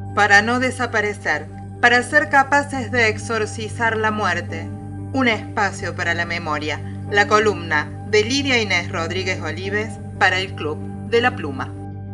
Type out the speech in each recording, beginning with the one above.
para no desaparecer, para ser capaces de exorcizar la muerte. Un espacio para la memoria, la columna de Lidia Inés Rodríguez Olives para el Club de la Pluma.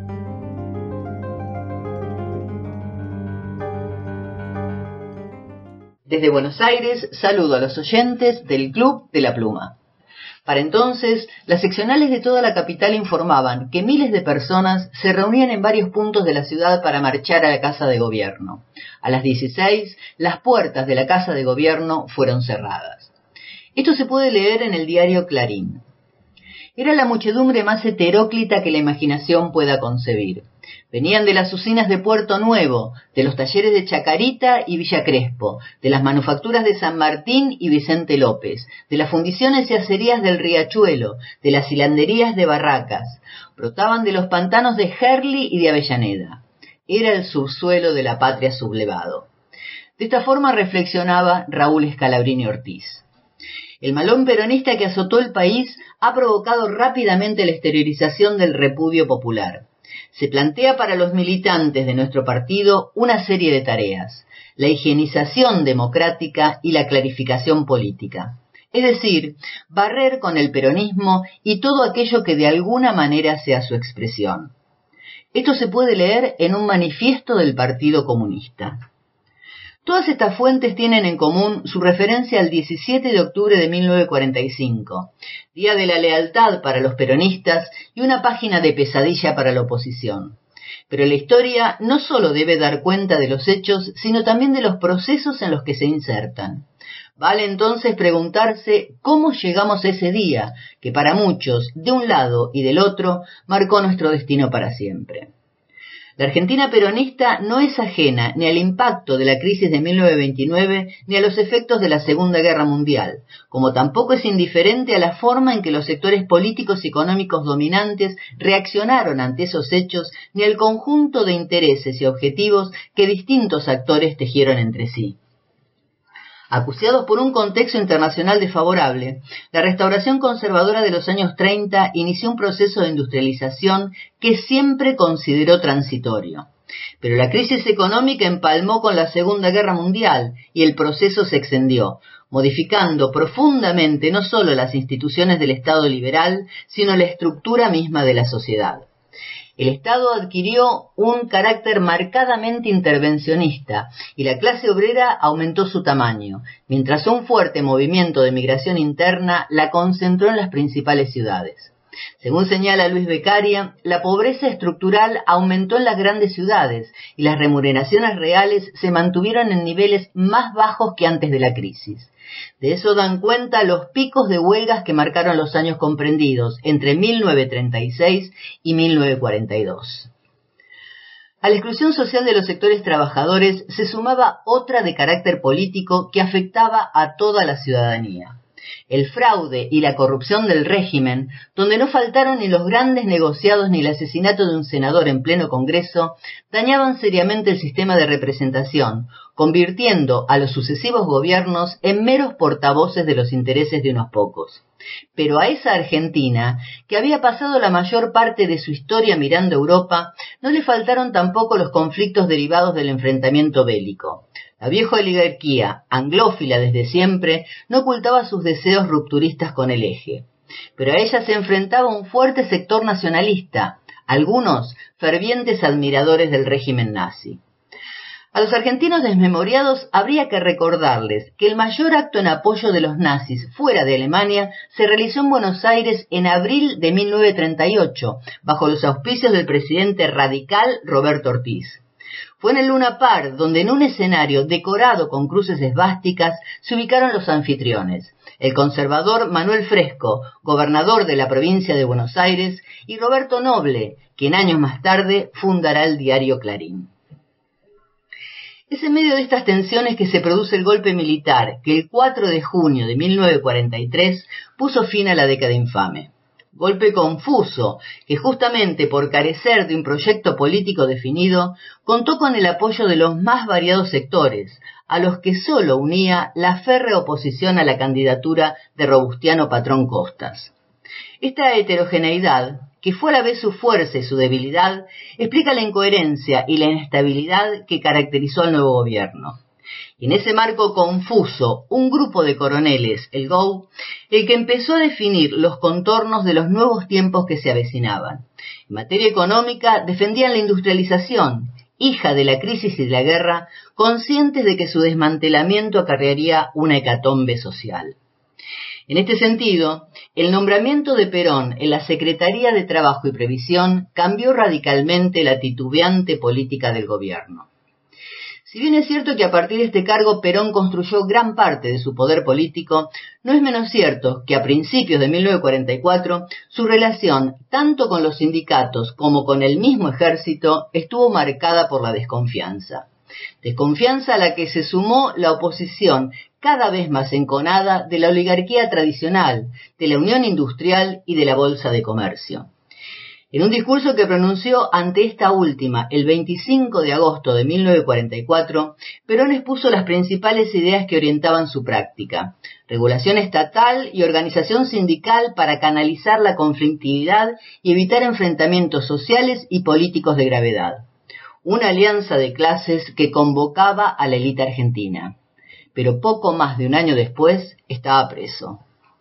Desde Buenos Aires, saludo a los oyentes del Club de la Pluma. Para entonces, las seccionales de toda la capital informaban que miles de personas se reunían en varios puntos de la ciudad para marchar a la Casa de Gobierno. A las 16, las puertas de la Casa de Gobierno fueron cerradas. Esto se puede leer en el diario Clarín. Era la muchedumbre más heteróclita que la imaginación pueda concebir. Venían de las usinas de Puerto Nuevo, de los talleres de Chacarita y Villa Crespo, de las manufacturas de San Martín y Vicente López, de las fundiciones y acerías del Riachuelo, de las hilanderías de Barracas. Brotaban de los pantanos de Gerli y de Avellaneda. Era el subsuelo de la patria sublevado. De esta forma reflexionaba Raúl Scalabrini Ortiz. El malón peronista que azotó el país ha provocado rápidamente la exteriorización del repudio popular. Se plantea para los militantes de nuestro partido una serie de tareas: la higienización democrática y la clarificación política. Es decir, barrer con el peronismo y todo aquello que de alguna manera sea su expresión. Esto se puede leer en un manifiesto del Partido Comunista. Todas estas fuentes tienen en común su referencia al 17 de octubre de 1945, Día de la Lealtad para los peronistas y una página de pesadilla para la oposición. Pero la historia no solo debe dar cuenta de los hechos, sino también de los procesos en los que se insertan. Vale entonces preguntarse cómo llegamos a ese día, que para muchos, de un lado y del otro, marcó nuestro destino para siempre. La Argentina peronista no es ajena ni al impacto de la crisis de 1929 ni a los efectos de la Segunda Guerra Mundial, como tampoco es indiferente a la forma en que los sectores políticos y económicos dominantes reaccionaron ante esos hechos ni al conjunto de intereses y objetivos que distintos actores tejieron entre sí. Acuciados por un contexto internacional desfavorable, la restauración conservadora de los años 30 inició un proceso de industrialización que siempre consideró transitorio. Pero la crisis económica empalmó con la Segunda Guerra Mundial y el proceso se extendió, modificando profundamente no solo las instituciones del Estado liberal, sino la estructura misma de la sociedad. El Estado adquirió un carácter marcadamente intervencionista y la clase obrera aumentó su tamaño, mientras un fuerte movimiento de migración interna la concentró en las principales ciudades. Según señala Luis Beccaria, la pobreza estructural aumentó en las grandes ciudades y las remuneraciones reales se mantuvieron en niveles más bajos que antes de la crisis. De eso dan cuenta los picos de huelgas que marcaron los años comprendidos entre 1936 y 1942. A la exclusión social de los sectores trabajadores se sumaba otra de carácter político que afectaba a toda la ciudadanía: el fraude y la corrupción del régimen, donde no faltaron ni los grandes negociados ni el asesinato de un senador en pleno Congreso, dañaban seriamente el sistema de representación, convirtiendo a los sucesivos gobiernos en meros portavoces de los intereses de unos pocos. Pero a esa Argentina, que había pasado la mayor parte de su historia mirando a Europa, no le faltaron tampoco los conflictos derivados del enfrentamiento bélico. La vieja oligarquía, anglófila desde siempre, no ocultaba sus deseos rupturistas con el eje. Pero a ella se enfrentaba un fuerte sector nacionalista, algunos fervientes admiradores del régimen nazi. A los argentinos desmemoriados habría que recordarles que el mayor acto en apoyo de los nazis fuera de Alemania se realizó en Buenos Aires en abril de 1938, bajo los auspicios del presidente radical Roberto Ortiz. Fue en el Luna Park donde en un escenario decorado con cruces esvásticas se ubicaron los anfitriones: el conservador Manuel Fresco, gobernador de la provincia de Buenos Aires, y Roberto Noble, quien años más tarde fundará el diario Clarín. Es en medio de estas tensiones que se produce el golpe militar que el 4 de junio de 1943 puso fin a la década infame. Golpe confuso que, justamente por carecer de un proyecto político definido, contó con el apoyo de los más variados sectores, a los que solo unía la férrea oposición a la candidatura de Robustiano Patrón Costas. Esta heterogeneidad, que fue a la vez su fuerza y su debilidad, explica la incoherencia y la inestabilidad que caracterizó al nuevo gobierno. Y en ese marco confuso, un grupo de coroneles, el GO, el que empezó a definir los contornos de los nuevos tiempos que se avecinaban. En materia económica, defendían la industrialización, hija de la crisis y de la guerra, conscientes de que su desmantelamiento acarrearía una hecatombe social. En este sentido, el nombramiento de Perón en la Secretaría de Trabajo y Previsión cambió radicalmente la titubeante política del gobierno. Si bien es cierto que a partir de este cargo Perón construyó gran parte de su poder político, no es menos cierto que a principios de 1944 su relación tanto con los sindicatos como con el mismo ejército estuvo marcada por la desconfianza. Desconfianza a la que se sumó la oposición cada vez más enconada de la oligarquía tradicional, de la Unión Industrial y de la Bolsa de Comercio. En un discurso que pronunció ante esta última el 25 de agosto de 1944, Perón expuso las principales ideas que orientaban su práctica: regulación estatal y organización sindical para canalizar la conflictividad y evitar enfrentamientos sociales y políticos de gravedad. Una alianza de clases que convocaba a la élite argentina. Pero poco más de un año después estaba preso.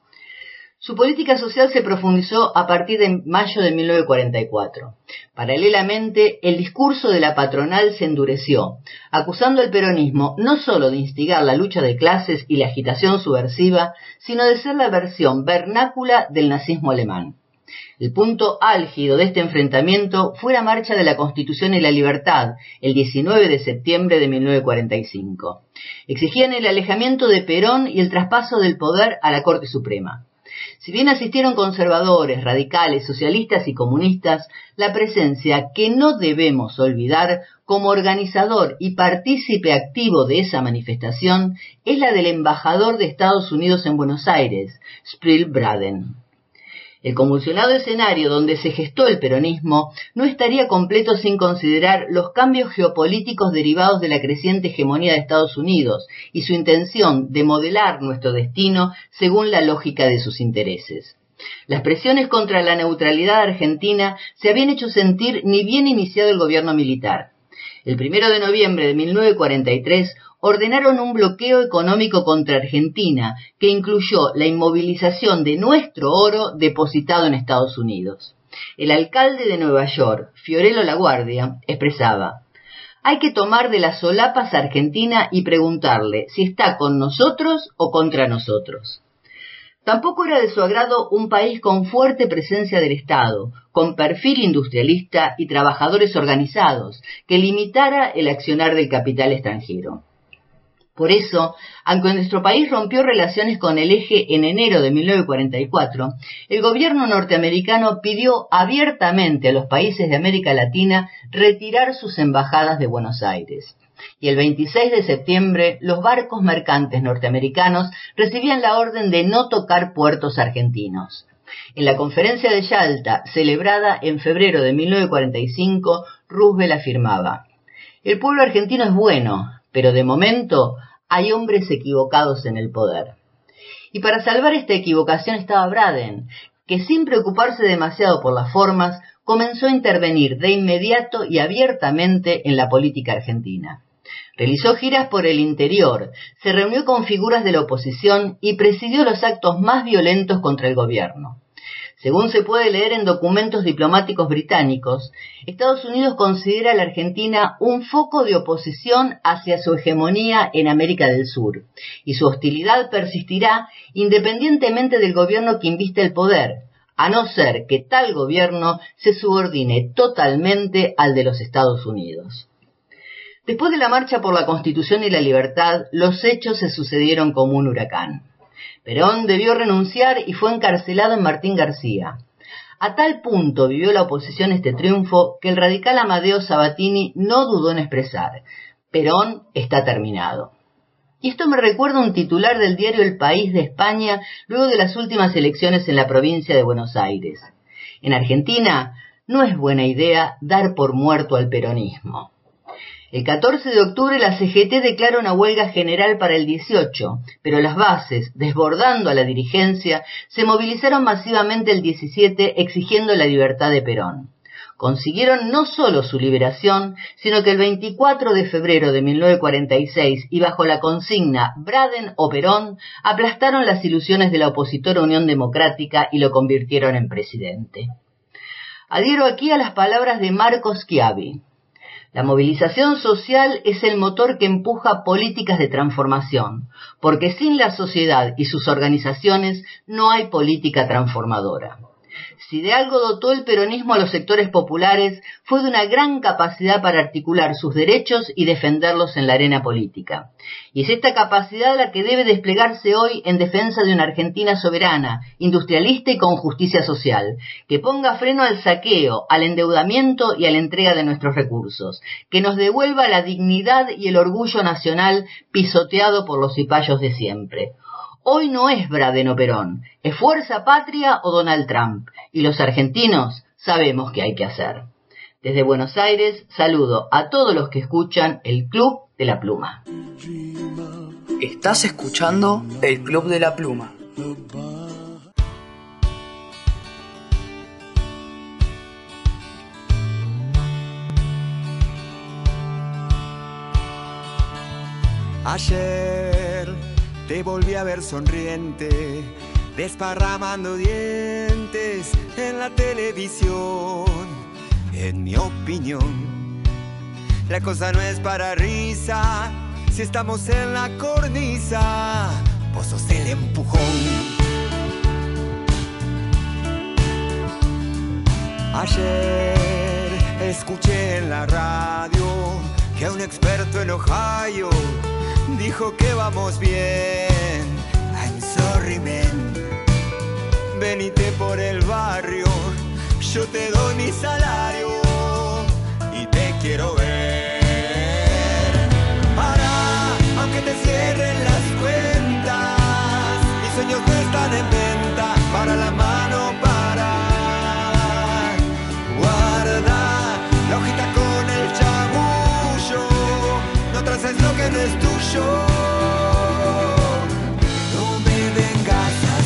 Su política social se profundizó a partir de mayo de 1944. Paralelamente, el discurso de la patronal se endureció, acusando al peronismo no solo de instigar la lucha de clases y la agitación subversiva, sino de ser la versión vernácula del nazismo alemán. El punto álgido de este enfrentamiento fue la Marcha de la Constitución y la Libertad, el 19 de septiembre de 1945. Exigían el alejamiento de Perón y el traspaso del poder a la Corte Suprema. Si bien asistieron conservadores, radicales, socialistas y comunistas, la presencia que no debemos olvidar como organizador y partícipe activo de esa manifestación es la del embajador de Estados Unidos en Buenos Aires, Sprill Braden. El convulsionado escenario donde se gestó el peronismo no estaría completo sin considerar los cambios geopolíticos derivados de la creciente hegemonía de Estados Unidos y su intención de modelar nuestro destino según la lógica de sus intereses. Las presiones contra la neutralidad argentina se habían hecho sentir ni bien iniciado el gobierno militar. El 1 de noviembre de 1943 ordenaron un bloqueo económico contra Argentina que incluyó la inmovilización de nuestro oro depositado en Estados Unidos. El alcalde de Nueva York, Fiorello LaGuardia, expresaba: hay que tomar de las solapas a Argentina y preguntarle si está con nosotros o contra nosotros. Tampoco era de su agrado un país con fuerte presencia del Estado, con perfil industrialista y trabajadores organizados, que limitara el accionar del capital extranjero. Por eso, aunque nuestro país rompió relaciones con el eje en enero de 1944, el gobierno norteamericano pidió abiertamente a los países de América Latina retirar sus embajadas de Buenos Aires. Y el 26 de septiembre, los barcos mercantes norteamericanos recibían la orden de no tocar puertos argentinos. En la conferencia de Yalta, celebrada en febrero de 1945, Roosevelt afirmaba: el pueblo argentino es bueno, pero de momento hay hombres equivocados en el poder. Y para salvar esta equivocación estaba Braden, que sin preocuparse demasiado por las formas, comenzó a intervenir de inmediato y abiertamente en la política argentina. Realizó giras por el interior, se reunió con figuras de la oposición y presidió los actos más violentos contra el gobierno. Según se puede leer en documentos diplomáticos británicos, Estados Unidos considera a la Argentina un foco de oposición hacia su hegemonía en América del Sur, y su hostilidad persistirá independientemente del gobierno que invista el poder, a no ser que tal gobierno se subordine totalmente al de los Estados Unidos. Después de la marcha por la Constitución y la Libertad, los hechos se sucedieron como un huracán. Perón debió renunciar y fue encarcelado en Martín García. A tal punto vivió la oposición este triunfo que el radical Amadeo Sabatini no dudó en expresar: Perón está terminado. Y esto me recuerda un titular del diario El País de España luego de las últimas elecciones en la provincia de Buenos Aires: en Argentina no es buena idea dar por muerto al peronismo. El 14 de octubre la CGT declara una huelga general para el 18, pero las bases, desbordando a la dirigencia, se movilizaron masivamente el 17 exigiendo la libertad de Perón. Consiguieron no solo su liberación, sino que el 24 de febrero de 1946 y bajo la consigna Braden o Perón, aplastaron las ilusiones de la opositora Unión Democrática y lo convirtieron en presidente. Adhiero aquí a las palabras de Marco Schiavi. La movilización social es el motor que empuja políticas de transformación, porque sin la sociedad y sus organizaciones no hay política transformadora. Si de algo dotó el peronismo a los sectores populares, fue de una gran capacidad para articular sus derechos y defenderlos en la arena política. Y es esta capacidad la que debe desplegarse hoy en defensa de una Argentina soberana, industrialista y con justicia social, que ponga freno al saqueo, al endeudamiento y a la entrega de nuestros recursos, que nos devuelva la dignidad y el orgullo nacional pisoteado por los cipayos de siempre. Hoy no es Braden o Perón, es Fuerza Patria o Donald Trump, y los argentinos sabemos qué hay que hacer. Desde Buenos Aires, saludo a todos los que escuchan el Club de la Pluma. Estás escuchando el Club de la Pluma. Ayer te volví a ver sonriente, desparramando dientes en la televisión. En mi opinión, la cosa no es para risa. Si estamos en la cornisa, vos sos el empujón. Ayer escuché en la radio que un experto en Ohio dijo que vamos bien. I'm sorry, man. Venite por el barrio, yo te doy mi salario y te quiero ver. Para, aunque te cierren las cuentas, mis sueños no están en venta. Para la mano, para. Guarda la hojita con el chamullo, no traces lo que no es tuyo. No me vengas a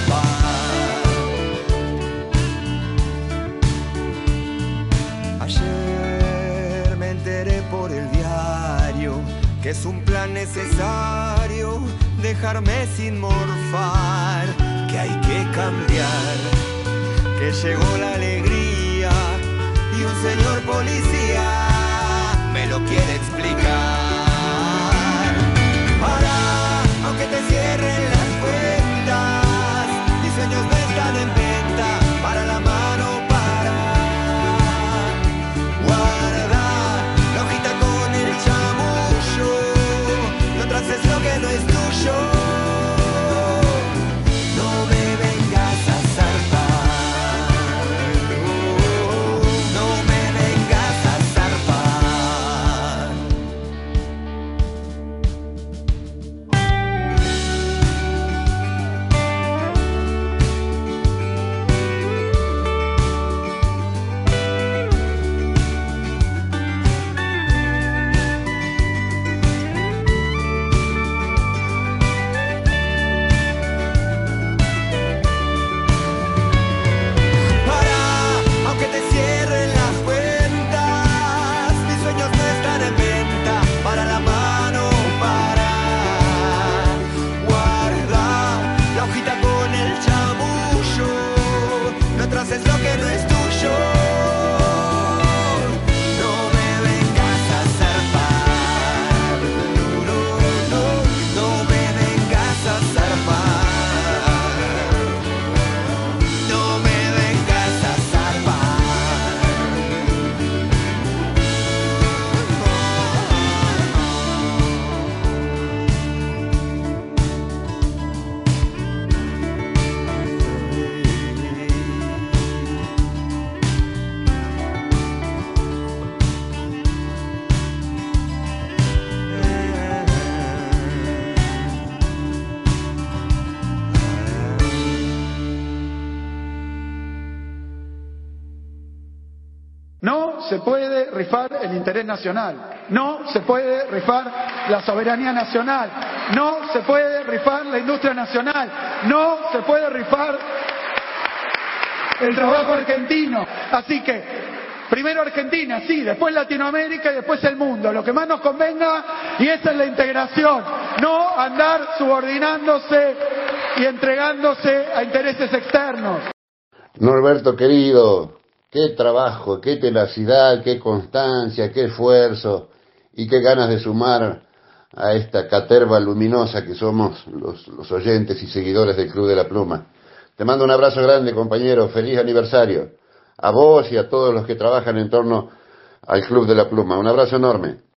zarpar. Ayer me enteré por el diario que es un plan necesario dejarme sin morfar, que hay que cambiar, que llegó la alegría y un señor policía me lo quiere explicar. Para, aunque te cierren las cuentas, mis sueños no están en venta. Para la mano, para. Guarda la hojita con el chamullo, no traces lo que no es tuyo. No me vengas a zarpar. No me vengas a zarpar. No se puede rifar el interés nacional. No se puede rifar la soberanía nacional, no se puede rifar la industria nacional, no se puede rifar el trabajo argentino. Así que, primero Argentina, sí, después Latinoamérica y después el mundo, lo que más nos convenga, y esa es la integración, no andar subordinándose y entregándose a intereses externos. Norberto querido, qué trabajo, qué tenacidad, qué constancia, qué esfuerzo y qué ganas de sumar a esta caterva luminosa que somos los oyentes y seguidores del Club de la Pluma. Te mando un abrazo grande, compañero, feliz aniversario. A vos y a todos los que trabajan en torno al Club de la Pluma. Un abrazo enorme.